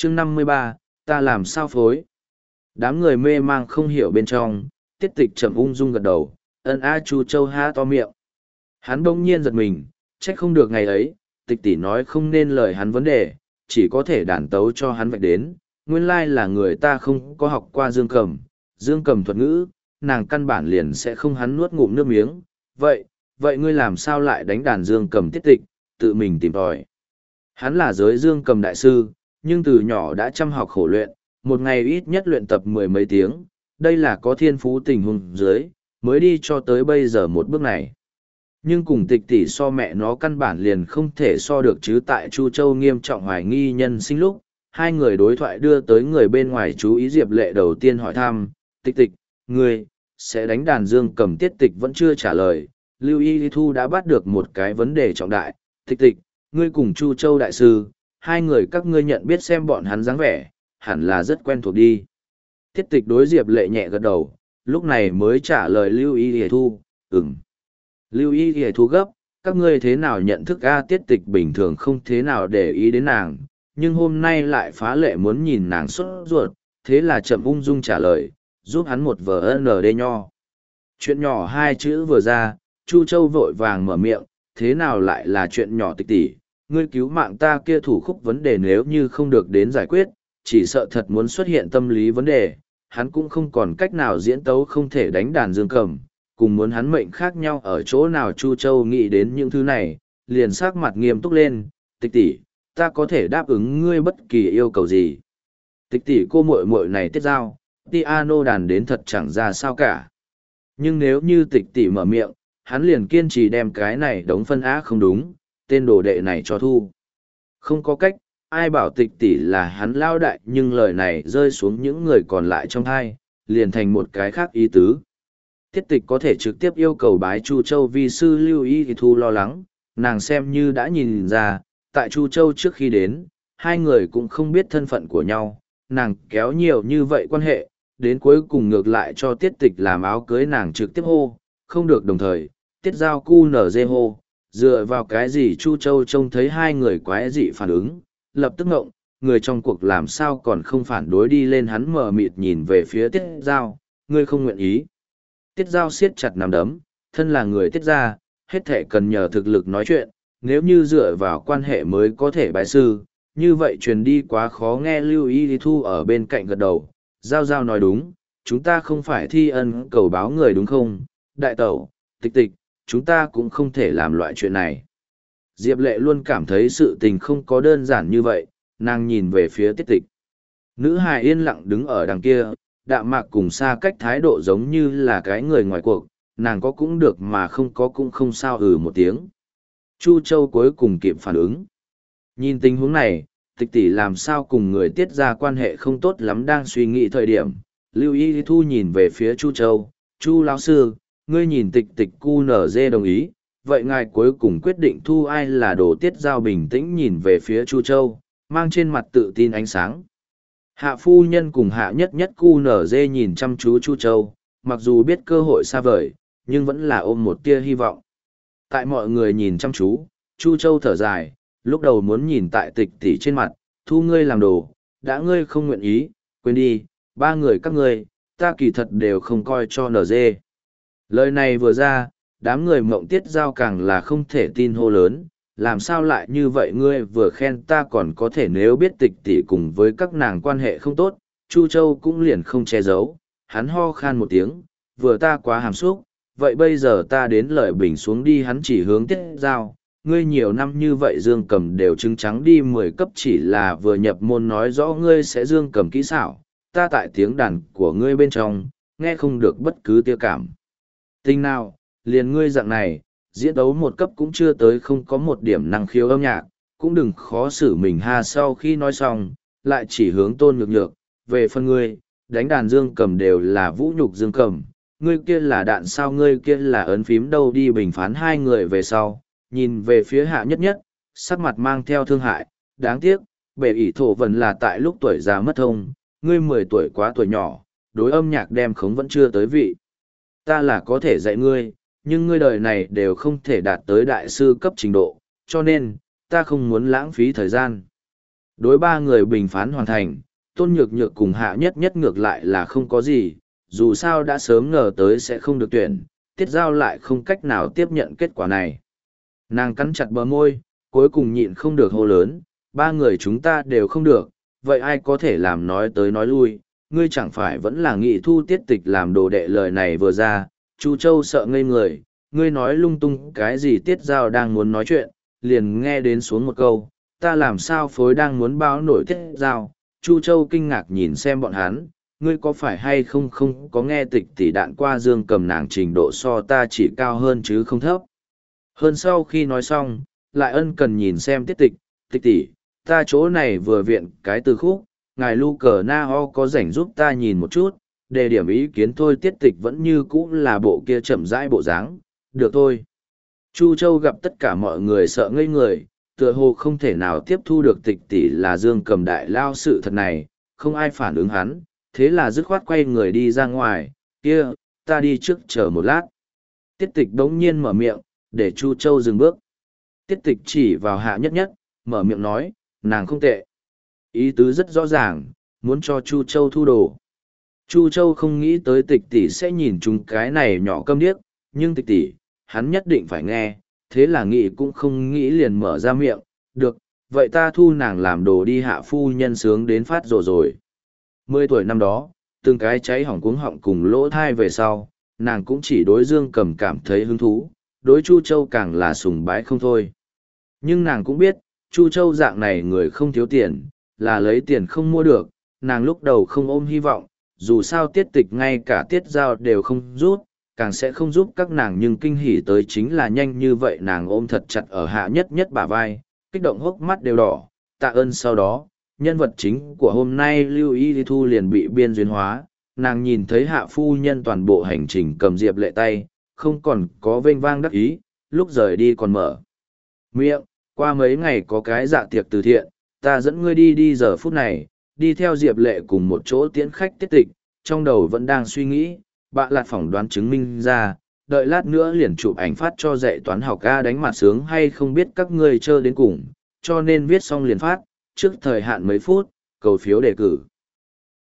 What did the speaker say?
chương 53, ta làm sao phối. Đám người mê mang không hiểu bên trong, Tiết Tịch chậm ung dung gật đầu, ân a Chu Châu há to miệng. Hắn bỗng nhiên giật mình, trách không được ngày ấy, Tịch tỷ nói không nên lời hắn vấn đề, chỉ có thể đàn tấu cho hắn vạch đến, nguyên lai là người ta không có học qua dương cầm thuật ngữ, nàng căn bản liền sẽ không hắn nuốt ngụm nước miếng. Vậy ngươi làm sao lại đánh đàn dương cầm Tiết Tịch, tự mình tìm tòi. Hắn là giới dương cầm đại sư, nhưng từ nhỏ đã chăm học khổ luyện, một ngày ít nhất luyện tập mười mấy tiếng, đây là có thiên phú tình huống dưới, mới đi cho tới bây giờ một bước này. Nhưng cùng Tịch tỷ so mẹ nó căn bản liền không thể so được chứ. Tại Chu Châu nghiêm trọng hoài nghi nhân sinh lúc, hai người đối thoại đưa tới người bên ngoài chú ý. Diệp Lệ đầu tiên hỏi thăm, Tịch, ngươi sẽ đánh đàn dương cầm. Tiết Tịch vẫn chưa trả lời, Lưu Y Thu đã bắt được một cái vấn đề trọng đại. Tịch, ngươi cùng Chu Châu đại sư, hai người các ngươi nhận biết xem bọn hắn dáng vẻ, hẳn là rất quen thuộc đi. Tiết Tịch đối Diệp Lệ nhẹ gật đầu, lúc này mới trả lời Lưu Y Thu, Lưu Y Thu gấp, các ngươi thế nào nhận thức a? Tiết Tịch bình thường không thế nào để ý đến nàng, nhưng hôm nay lại phá lệ muốn nhìn nàng sốt ruột, thế là chậm ung dung trả lời, giúp hắn một VND nho. Chuyện nhỏ hai chữ vừa ra, Chu Châu vội vàng mở miệng, thế nào lại là chuyện nhỏ Tịch tỷ, ngươi cứu mạng ta kia thủ khúc vấn đề nếu như không được đến giải quyết, chỉ sợ thật muốn xuất hiện tâm lý vấn đề, hắn cũng không còn cách nào diễn tấu, không thể đánh đàn dương cầm, cùng muốn hắn mệnh khác nhau ở chỗ nào. Chu Châu nghĩ đến những thứ này, liền sắc mặt nghiêm túc lên, Tịch tỷ, ta có thể đáp ứng ngươi bất kỳ yêu cầu gì. Tịch tỷ cô muội muội này Tiết Giao, piano đàn đến thật chẳng ra sao cả. Nhưng nếu như Tịch tỷ mở miệng, hắn liền kiên trì đem cái này đống phân á không đúng, tên đồ đệ này cho thu. Không có cách, ai bảo Tịch tỷ là hắn lao đại, nhưng lời này rơi xuống những người còn lại trong hai, liền thành một cái khác ý tứ. Tiết Tịch có thể trực tiếp yêu cầu bái Chu Châu vi sư. Lưu Y Thu lo lắng, nàng xem như đã nhìn ra, tại Chu Châu trước khi đến, hai người cũng không biết thân phận của nhau, nàng kéo nhiều như vậy quan hệ, đến cuối cùng ngược lại cho Tiết Tịch làm áo cưới nàng trực tiếp hô, không được đồng thời, Tiết Giao cu nở dê hô, dựa vào cái gì? Chu Châu trông thấy hai người quái dị phản ứng, lập tức ngộng, người trong cuộc làm sao còn không phản đối đi lên. Hắn mờ mịt nhìn về phía Tiết Giao, ngươi không nguyện ý. Tiết Giao siết chặt nắm đấm, thân là người Tiết gia, hết thể cần nhờ thực lực nói chuyện, nếu như dựa vào quan hệ mới có thể bái sư, như vậy truyền đi quá khó nghe. Lưu Y Thu ở bên cạnh gật đầu, Giao nói đúng, chúng ta không phải thi ân cầu báo người đúng không? Đại tẩu, Tịch, chúng ta cũng không thể làm loại chuyện này. Diệp Lệ luôn cảm thấy sự tình không có đơn giản như vậy, nàng nhìn về phía Tiết Tịch. Nữ hài yên lặng đứng ở đằng kia, đạm mạc cùng xa cách thái độ giống như là cái người ngoài cuộc, nàng có cũng được mà không có cũng không sao, một tiếng. Chu Châu cuối cùng kịp phản ứng. Nhìn tình huống này, Tịch tỷ làm sao cùng người Tiết ra quan hệ không tốt lắm. Đang suy nghĩ thời điểm, Lưu Y Thu nhìn về phía Chu Châu, Chu lão sư, ngươi nhìn Tịch cu nở dê đồng ý, vậy ngài cuối cùng quyết định thu ai là đồ? Tiết Giao bình tĩnh nhìn về phía Chu Châu, mang trên mặt tự tin ánh sáng. Hạ phu nhân cùng hạ nhất nhất cu nở dê nhìn chăm chú Chu Châu, mặc dù biết cơ hội xa vời, nhưng vẫn là ôm một tia hy vọng. Tại mọi người nhìn chăm chú, Chu Châu thở dài, lúc đầu muốn nhìn tại Tịch tỷ trên mặt, thu ngươi làm đồ, đã ngươi không nguyện ý, quên đi, ba người các ngươi, ta kỳ thật đều không coi cho nở dê. Lời này vừa ra, đám người Mộng Tiết Giao càng là không thể tin hô lớn, làm sao lại như vậy? Ngươi vừa khen ta còn có thể, nếu biết Tịch tỷ cùng với các nàng quan hệ không tốt. Chu Châu cũng liền không che giấu, hắn ho khan một tiếng, vừa ta quá hàm xúc, vậy bây giờ ta đến lời bình xuống đi. Hắn chỉ hướng Tiết Giao, ngươi nhiều năm như vậy dương cầm đều trứng trắng đi 10 cấp, chỉ là vừa nhập môn nói rõ ngươi sẽ dương cầm kỹ xảo, ta tại tiếng đàn của ngươi bên trong, nghe không được bất cứ tia cảm tình nào, liền ngươi dạng này, diễn đấu một cấp cũng chưa tới, không có một điểm năng khiếu âm nhạc, cũng đừng khó xử mình ha. Sau khi nói xong, lại chỉ hướng Tôn Nhược Nhược, về phần ngươi, đánh đàn dương cầm đều là vũ nhục dương cầm, ngươi kia là đạn sao, ngươi kia là ấn phím đâu? Đi bình phán hai người về sau, nhìn về phía hạ nhất nhất, sắc mặt mang theo thương hại, đáng tiếc, bệ ỷ thổ vần là tại lúc tuổi già mất thông, ngươi 10 tuổi quá tuổi nhỏ, đối âm nhạc đem khống vẫn chưa tới vị. Ta là có thể dạy ngươi, nhưng ngươi đời này đều không thể đạt tới đại sư cấp trình độ, cho nên, ta không muốn lãng phí thời gian. Đối ba người bình phán hoàn thành, Tôn Nhược Nhược cùng Hạ Nhất Nhất ngược lại là không có gì, dù sao đã sớm ngờ tới sẽ không được tuyển, Tiết Giao lại không cách nào tiếp nhận kết quả này. Nàng cắn chặt bờ môi, cuối cùng nhịn không được hô lớn, ba người chúng ta đều không được, vậy ai có thể làm nói tới nói lui, ngươi chẳng phải vẫn là nghị thu Tiết Tịch làm đồ đệ. Lời này vừa ra, Chu Châu sợ ngây người, ngươi nói lung tung cái gì. Tiết Giao đang muốn nói chuyện, liền nghe đến xuống một câu, ta làm sao phối đang muốn báo nổi Tiết Giao. Chu Châu kinh ngạc nhìn xem bọn hắn, ngươi có phải hay không không có nghe Tịch tỷ đạn qua Dương Cầm nàng trình độ so ta chỉ cao hơn chứ không thấp. Hơn sau khi nói xong, lại ân cần nhìn xem Tiết Tịch, Tịch tỷ, ta chỗ này vừa viện cái từ khúc, ngài Lu Cờ Na Ho có rảnh giúp ta nhìn một chút, đề điểm ý kiến thôi. Tiết Tịch vẫn như cũ là bộ kia chậm rãi bộ dáng, được thôi. Chu Châu gặp tất cả mọi người sợ ngây người, tựa hồ không thể nào tiếp thu được Tịch tỷ là Dương Cầm đại lao sự thật này, không ai phản ứng hắn, thế là dứt khoát quay người đi ra ngoài, kia, ta đi trước chờ một lát. Tiết Tịch đống nhiên mở miệng, để Chu Châu dừng bước. Tiết Tịch chỉ vào Hạ Nhất Nhất, mở miệng nói, nàng không tệ. Ý tứ rất rõ ràng, muốn cho Chu Châu thu đồ. Chu Châu không nghĩ tới Tịch tỷ sẽ nhìn chúng cái này nhỏ câm điếc, nhưng Tịch tỷ, hắn nhất định phải nghe, thế là nghĩ cũng không nghĩ liền mở ra miệng, được, vậy ta thu nàng làm đồ đi. Hạ phu nhân sướng đến phát rồi. 10 tuổi năm đó, từng cái cháy hỏng cuống họng cùng lỗ thai về sau, nàng cũng chỉ đối Dương Cầm cảm thấy hứng thú, đối Chu Châu càng là sùng bái không thôi. Nhưng nàng cũng biết, Chu Châu dạng này người không thiếu tiền, là lấy tiền không mua được, nàng lúc đầu không ôm hy vọng, dù sao Tiết Tịch ngay cả Tiết Giao đều không rút, càng sẽ không giúp các nàng, nhưng kinh hỉ tới chính là nhanh như vậy nàng ôm thật chặt ở Hạ Nhất Nhất bả vai, kích động hốc mắt đều đỏ, tạ ơn. Sau đó, nhân vật chính của hôm nay Lưu Y Thu liền bị biên duyên hóa, nàng nhìn thấy Hạ phu nhân toàn bộ hành trình cầm Diệp Lệ tay, không còn có vênh vang đắc ý, lúc rời đi còn mở miệng, qua mấy ngày có cái dạ tiệc từ thiện, ta dẫn ngươi đi. Giờ phút này, đi theo Diệp Lệ cùng một chỗ tiễn khách Tiết Tịch, trong đầu vẫn đang suy nghĩ, bạ lạt phỏng đoán chứng minh ra, đợi lát nữa liền chụp ảnh phát cho dạy toán học A đánh mặt sướng hay không biết các ngươi chơi đến cùng, cho nên viết xong liền phát, trước thời hạn mấy phút, cầu phiếu đề cử.